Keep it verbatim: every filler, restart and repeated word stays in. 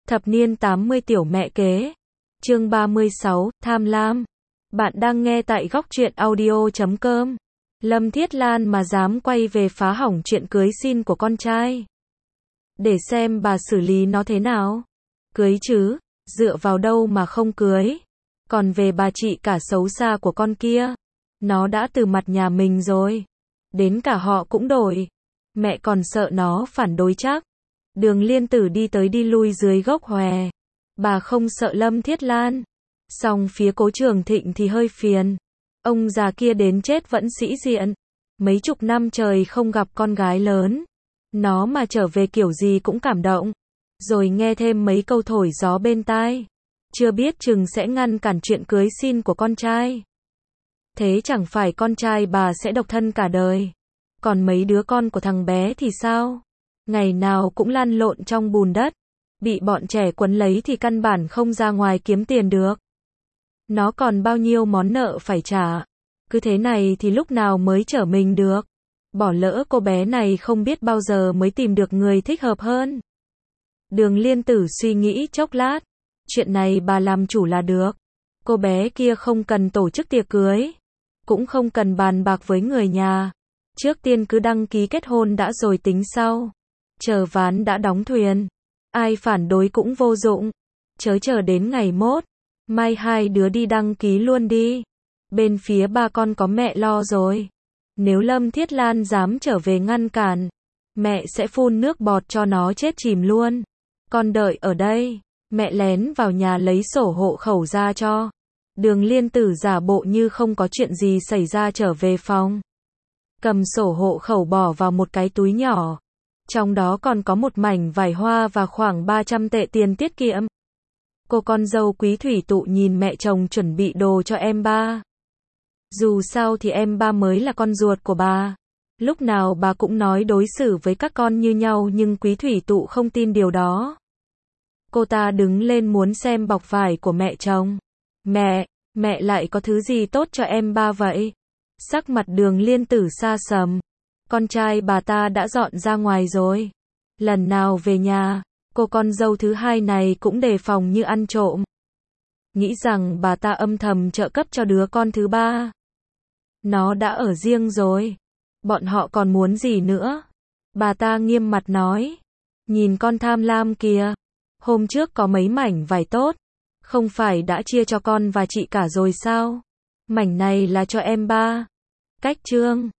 Thập niên tám mươi tiểu mẹ kế. Chương ba mươi sáu, Tham lam. Bạn đang nghe tại góc truyện audio chấm com. Lâm Thiết Lan mà dám quay về phá hỏng chuyện cưới xin của con trai. Để xem bà xử lý nó thế nào. Cưới chứ, dựa vào đâu mà không cưới. Còn về bà chị cả xấu xa của con kia, nó đã từ mặt nhà mình rồi. Đến cả họ cũng đổi. Mẹ còn sợ nó phản đối chắc. Đường Liên Tử đi tới đi lui dưới gốc hòe. Bà không sợ Lâm Thiết Lan. Song phía Cố Trường Thịnh thì hơi phiền. Ông già kia đến chết vẫn sĩ diện. Mấy chục năm trời không gặp con gái lớn. Nó mà trở về kiểu gì cũng cảm động. Rồi nghe thêm mấy câu thổi gió bên tai. Chưa biết chừng sẽ ngăn cản chuyện cưới xin của con trai. Thế chẳng phải con trai bà sẽ độc thân cả đời. Còn mấy đứa con của thằng bé thì sao? Ngày nào cũng lăn lộn trong bùn đất. Bị bọn trẻ quấn lấy thì căn bản không ra ngoài kiếm tiền được. Nó còn bao nhiêu món nợ phải trả. Cứ thế này thì lúc nào mới trở mình được. Bỏ lỡ cô bé này không biết bao giờ mới tìm được người thích hợp hơn. Đường Liên Tử suy nghĩ chốc lát. Chuyện này bà làm chủ là được. Cô bé kia không cần tổ chức tiệc cưới. Cũng không cần bàn bạc với người nhà. Trước tiên cứ đăng ký kết hôn đã rồi tính sau. Chờ ván đã đóng thuyền. Ai phản đối cũng vô dụng. Chớ chờ đến ngày mốt. Mai hai đứa đi đăng ký luôn đi. Bên phía ba con có mẹ lo rồi. Nếu Lâm Thiết Lan dám trở về ngăn cản, mẹ sẽ phun nước bọt cho nó chết chìm luôn. Con đợi ở đây. Mẹ lén vào nhà lấy sổ hộ khẩu ra cho. Đường Liên Tử giả bộ như không có chuyện gì xảy ra trở về phòng. Cầm sổ hộ khẩu bỏ vào một cái túi nhỏ. Trong đó còn có một mảnh vải hoa và khoảng ba trăm tệ tiền tiết kiệm. Cô con dâu Quý Thủy Tụ nhìn mẹ chồng chuẩn bị đồ cho em ba. Dù sao thì em ba mới là con ruột của bà. Lúc nào bà cũng nói đối xử với các con như nhau nhưng Quý Thủy Tụ không tin điều đó. Cô ta đứng lên muốn xem bọc vải của mẹ chồng. Mẹ, mẹ lại có thứ gì tốt cho em ba vậy? Sắc mặt Đường Liên Tử xa sầm. Con trai bà ta đã dọn ra ngoài rồi. Lần nào về nhà, cô con dâu thứ hai này cũng đề phòng như ăn trộm. Nghĩ rằng bà ta âm thầm trợ cấp cho đứa con thứ ba. Nó đã ở riêng rồi. Bọn họ còn muốn gì nữa? Bà ta nghiêm mặt nói. Nhìn con tham lam kìa. Hôm trước có mấy mảnh vải tốt. Không phải đã chia cho con và chị cả rồi sao? Mảnh này là cho em ba. Cách chương.